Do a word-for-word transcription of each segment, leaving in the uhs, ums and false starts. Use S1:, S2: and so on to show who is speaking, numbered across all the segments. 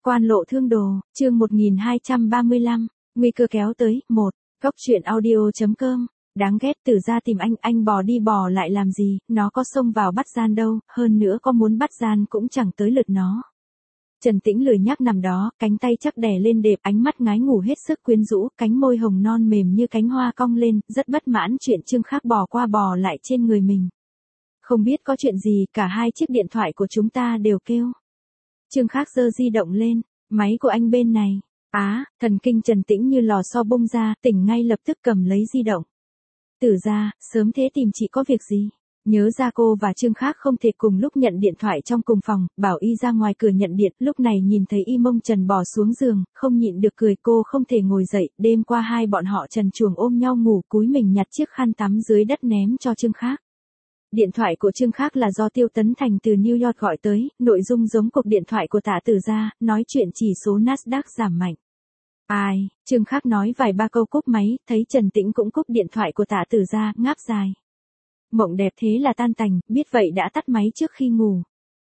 S1: Quan lộ thương đồ, chương một nghìn hai trăm ba mươi lăm, nguy cơ kéo tới, một, Cốc truyện audio.com, đáng ghét Tử gia tìm anh, anh bò đi bò lại làm gì, nó có xông vào bắt gian đâu, hơn nữa có muốn bắt gian cũng chẳng tới lượt nó. Trần Tĩnh lười nhác nằm đó, cánh tay chắc đè lên đệm, ánh mắt ngái ngủ hết sức quyến rũ, cánh môi hồng non mềm như cánh hoa cong lên, rất bất mãn chuyện Trương Khác bò qua bò lại trên người mình. Không biết có chuyện gì, cả hai chiếc điện thoại của chúng ta đều kêu. Trương Khác giơ di động lên, máy của anh bên này. Á, thần kinh Trần Tĩnh như lò xo bung ra, tỉnh ngay lập tức cầm lấy di động. Tử gia, sớm thế tìm chị có việc gì? Nhớ ra cô và Trương Khác không thể cùng lúc nhận điện thoại trong cùng phòng, bảo y ra ngoài cửa nhận điện, lúc này nhìn thấy y mông trần bò xuống giường, không nhịn được cười, cô không thể ngồi dậy, đêm qua hai bọn họ trần truồng ôm nhau ngủ, cúi mình nhặt chiếc khăn tắm dưới đất ném cho Trương Khác. Điện thoại của Trương Khác là do Tiêu Tấn Thành từ New York gọi tới, nội dung giống cuộc điện thoại của Tạ Tử gia, nói chuyện chỉ số Nasdaq giảm mạnh. Ai, Trương Khác nói vài ba câu cúp máy, thấy Trần Tĩnh cũng cúp điện thoại của Tạ Tử gia, ngáp dài. Mộng đẹp thế là tan tành, biết vậy đã tắt máy trước khi ngủ.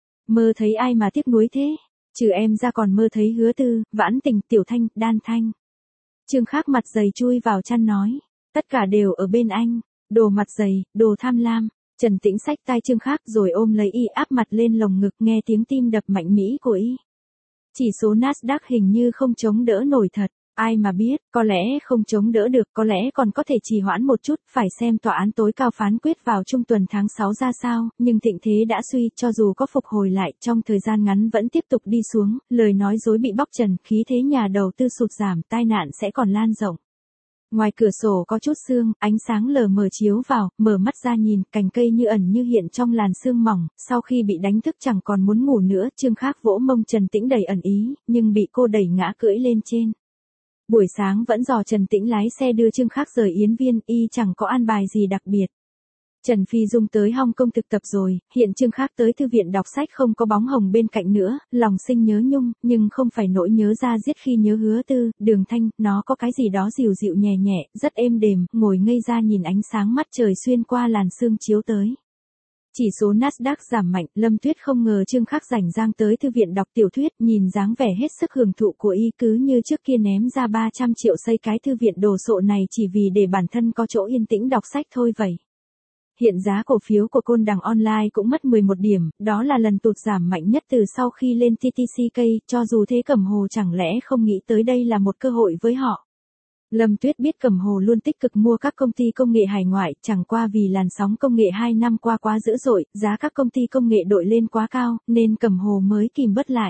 S1: Mơ thấy ai mà tiếc nuối thế, trừ em ra còn mơ thấy Hứa Tư, Vãn Tình, Tiểu Thanh, Đan Thanh. Trương Khác mặt dày chui vào chăn nói, tất cả đều ở bên anh, đồ mặt dày, đồ tham lam. Trần Tĩnh xách tay Trương Khác rồi ôm lấy y áp mặt lên lồng ngực, nghe tiếng tim đập mạnh mỹ của y. Chỉ số Nasdaq hình như không chống đỡ nổi thật, ai mà biết, có lẽ không chống đỡ được, có lẽ còn có thể trì hoãn một chút, phải xem tòa án tối cao phán quyết vào trung tuần tháng sáu ra sao, nhưng thịnh thế đã suy, cho dù có phục hồi lại, trong thời gian ngắn vẫn tiếp tục đi xuống, lời nói dối bị bóc trần, khí thế nhà đầu tư sụt giảm, tai nạn sẽ còn lan rộng. Ngoài cửa sổ có chút sương, ánh sáng lờ mờ chiếu vào, mở mắt ra nhìn, cành cây như ẩn như hiện trong làn sương mỏng, sau khi bị đánh thức chẳng còn muốn ngủ nữa, Trương Khác vỗ mông Trần Tĩnh đầy ẩn ý, nhưng bị cô đẩy ngã cưỡi lên trên. Buổi sáng vẫn dò Trần Tĩnh lái xe đưa Trương Khác rời Yến Viên, y chẳng có an bài gì đặc biệt. Trần Phi Dung tới Hong Kong thực tập rồi, hiện Trương Khác tới thư viện đọc sách không có bóng hồng bên cạnh nữa, lòng sinh nhớ nhung, nhưng không phải nỗi nhớ ra giết khi nhớ Hứa Tư, Đường Thanh, nó có cái gì đó dịu dịu nhẹ nhẹ, rất êm đềm, ngồi ngây ra nhìn ánh sáng mắt trời xuyên qua làn sương chiếu tới. Chỉ số Nasdaq giảm mạnh, Lâm Tuyết không ngờ Trương Khác rảnh rang tới thư viện đọc tiểu thuyết, nhìn dáng vẻ hết sức hưởng thụ của y cứ như trước kia ném ra ba trăm triệu xây cái thư viện đồ sộ này chỉ vì để bản thân có chỗ yên tĩnh đọc sách thôi vậy. Hiện giá cổ phiếu của Côn Đằng Online cũng mất mười một điểm, đó là lần tụt giảm mạnh nhất từ sau khi lên tê tê xê ca, cho dù thế Cẩm Hồ chẳng lẽ không nghĩ tới đây là một cơ hội với họ. Lâm Tuyết biết Cẩm Hồ luôn tích cực mua các công ty công nghệ hải ngoại, chẳng qua vì làn sóng công nghệ hai năm qua quá dữ dội, giá các công ty công nghệ đội lên quá cao, nên Cẩm Hồ mới kìm bớt lại.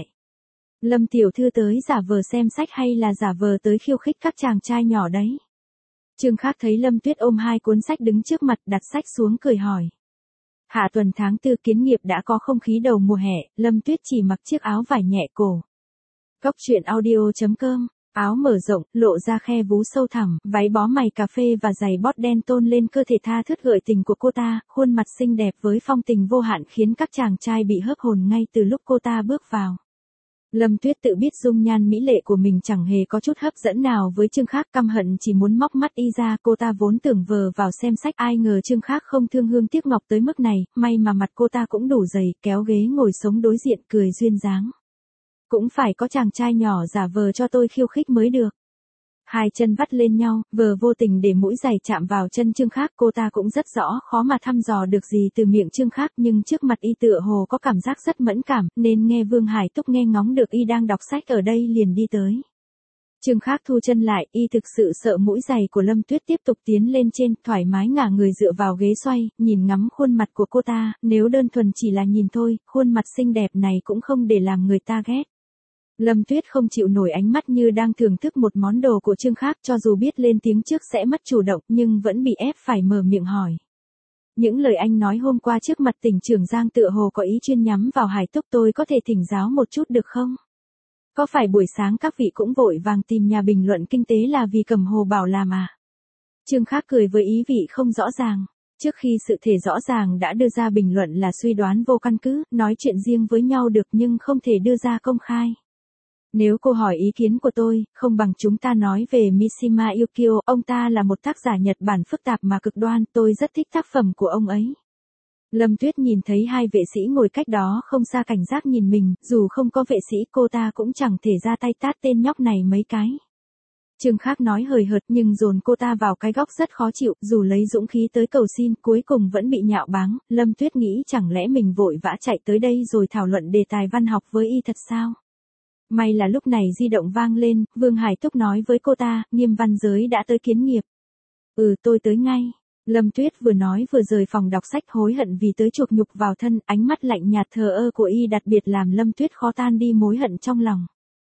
S1: Lâm tiểu thư tới giả vờ xem sách hay là giả vờ tới khiêu khích các chàng trai nhỏ đấy? Trương Khác thấy Lâm Tuyết ôm hai cuốn sách đứng trước mặt, đặt sách xuống cười hỏi. Hạ tuần tháng tư kiến nghiệp đã có không khí đầu mùa hè, Lâm Tuyết chỉ mặc chiếc áo vải nhẹ cổ. Cốc truyện audio.com, áo mở rộng, lộ ra khe vú sâu thẳm, váy bó mày cà phê và giày bót đen tôn lên cơ thể tha thướt gợi tình của cô ta, khuôn mặt xinh đẹp với phong tình vô hạn khiến các chàng trai bị hớp hồn ngay từ lúc cô ta bước vào. Lâm Tuyết tự biết dung nhan mỹ lệ của mình chẳng hề có chút hấp dẫn nào với Trương Khác, căm hận chỉ muốn móc mắt y ra, cô ta vốn tưởng vờ vào xem sách, ai ngờ Trương Khác không thương hương tiếc ngọc tới mức này, may mà mặt cô ta cũng đủ dày, kéo ghế ngồi sống đối diện cười duyên dáng. Cũng phải có chàng trai nhỏ giả vờ cho tôi khiêu khích mới được. Hai chân vắt lên nhau, vờ vô tình để mũi giày chạm vào chân Trương Khác, cô ta cũng rất rõ khó mà thăm dò được gì từ miệng Trương Khác, nhưng trước mặt y tựa hồ có cảm giác rất mẫn cảm, nên nghe Vương Hải Túc nghe ngóng được y đang đọc sách ở đây liền đi tới. Trương Khác thu chân lại, y thực sự sợ mũi giày của Lâm Tuyết tiếp tục tiến lên trên, thoải mái ngả người dựa vào ghế xoay, nhìn ngắm khuôn mặt của cô ta, nếu đơn thuần chỉ là nhìn thôi, khuôn mặt xinh đẹp này cũng không để làm người ta ghét. Lâm Tuyết không chịu nổi ánh mắt như đang thưởng thức một món đồ của Trương Khác, cho dù biết lên tiếng trước sẽ mất chủ động nhưng vẫn bị ép phải mở miệng hỏi. Những lời anh nói hôm qua trước mặt tỉnh trưởng Giang tựa hồ có ý chuyên nhắm vào Hải Túc, tôi có thể thỉnh giáo một chút được không? Có phải buổi sáng các vị cũng vội vàng tìm nhà bình luận kinh tế là vì Cẩm Hồ bảo làm à? Trương Khác cười với ý vị không rõ ràng. Trước khi sự thể rõ ràng đã đưa ra bình luận là suy đoán vô căn cứ, nói chuyện riêng với nhau được nhưng không thể đưa ra công khai. Nếu cô hỏi ý kiến của tôi, không bằng chúng ta nói về Mishima Yukio, ông ta là một tác giả Nhật Bản phức tạp mà cực đoan, tôi rất thích tác phẩm của ông ấy. Lâm Tuyết nhìn thấy hai vệ sĩ ngồi cách đó không xa cảnh giác nhìn mình, dù không có vệ sĩ cô ta cũng chẳng thể ra tay tát tên nhóc này mấy cái. Trương Khác nói hời hợt nhưng dồn cô ta vào cái góc rất khó chịu, dù lấy dũng khí tới cầu xin, cuối cùng vẫn bị nhạo báng. Lâm Tuyết nghĩ chẳng lẽ mình vội vã chạy tới đây rồi thảo luận đề tài văn học với y thật sao? May là lúc này di động vang lên, Vương Hải Túc nói với cô ta, Nghiêm Văn Giới đã tới kiến nghiệp. Ừ, tôi tới ngay. Lâm Tuyết vừa nói vừa rời phòng đọc sách, hối hận vì tới chuộc nhục vào thân, ánh mắt lạnh nhạt thờ ơ của y đặc biệt làm Lâm Tuyết khó tan đi mối hận trong lòng.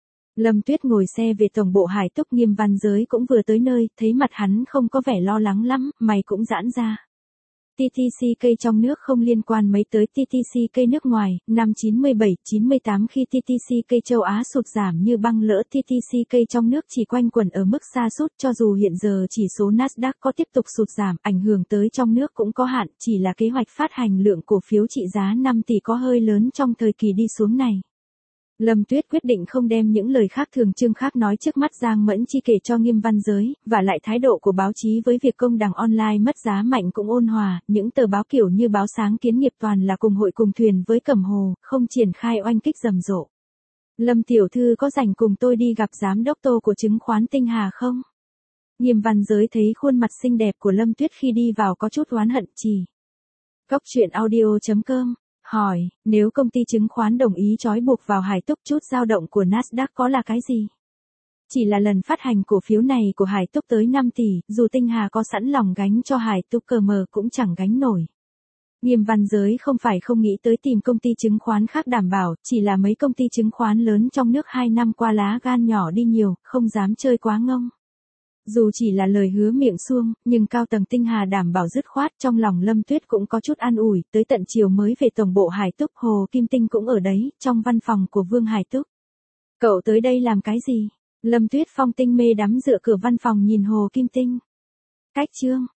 S1: Lâm Tuyết ngồi xe về tổng bộ Hải Túc, Nghiêm Văn Giới cũng vừa tới nơi, thấy mặt hắn không có vẻ lo lắng lắm, mày cũng giãn ra. tê tê xê cây trong nước không liên quan mấy tới tê tê xê cây nước ngoài. Năm chín mươi bảy chín mươi tám khi tê tê xê cây châu Á sụt giảm như băng lỡ, tê tê xê cây trong nước chỉ quanh quẩn ở mức sa sút. Cho dù hiện giờ chỉ số Nasdaq có tiếp tục sụt giảm, ảnh hưởng tới trong nước cũng có hạn, chỉ là kế hoạch phát hành lượng cổ phiếu trị giá năm tỷ có hơi lớn trong thời kỳ đi xuống này. Lâm Tuyết quyết định không đem những lời khác thường Trương Khác nói trước mắt Giang Mẫn Chi kể cho Nghiêm Văn Giới, và lại thái độ của báo chí với việc công đằng online mất giá mạnh cũng ôn hòa, những tờ báo kiểu như báo Sáng Kiến Nghiệp toàn là cùng hội cùng thuyền với Cẩm Hồ, không triển khai oanh kích rầm rộ. Lâm tiểu thư có rảnh cùng tôi đi gặp giám đốc Tô của chứng khoán Tinh Hà không? Nghiêm Văn Giới thấy khuôn mặt xinh đẹp của Lâm Tuyết khi đi vào có chút oán hận chỉ. Cốc truyện audio chấm com hỏi, nếu công ty chứng khoán đồng ý trói buộc vào Hải Túc, chút dao động của Nasdaq có là cái gì? Chỉ là lần phát hành cổ phiếu này của Hải Túc tới năm tỷ, dù Tinh Hà có sẵn lòng gánh cho Hải Túc cờ mờ cũng chẳng gánh nổi. Nghiêm Văn Giới không phải không nghĩ tới tìm công ty chứng khoán khác đảm bảo, chỉ là mấy công ty chứng khoán lớn trong nước hai năm qua lá gan nhỏ đi nhiều, không dám chơi quá ngông. Dù chỉ là lời hứa miệng suông, nhưng cao tầng Tinh Hà đảm bảo dứt khoát, trong lòng Lâm Tuyết cũng có chút an ủi, tới tận chiều mới về tổng bộ Hải Túc, Hồ Kim Tinh cũng ở đấy, trong văn phòng của Vương Hải Túc. Cậu tới đây làm cái gì? Lâm Tuyết phong tinh mê đắm dựa cửa văn phòng nhìn Hồ Kim Tinh. Cách chương.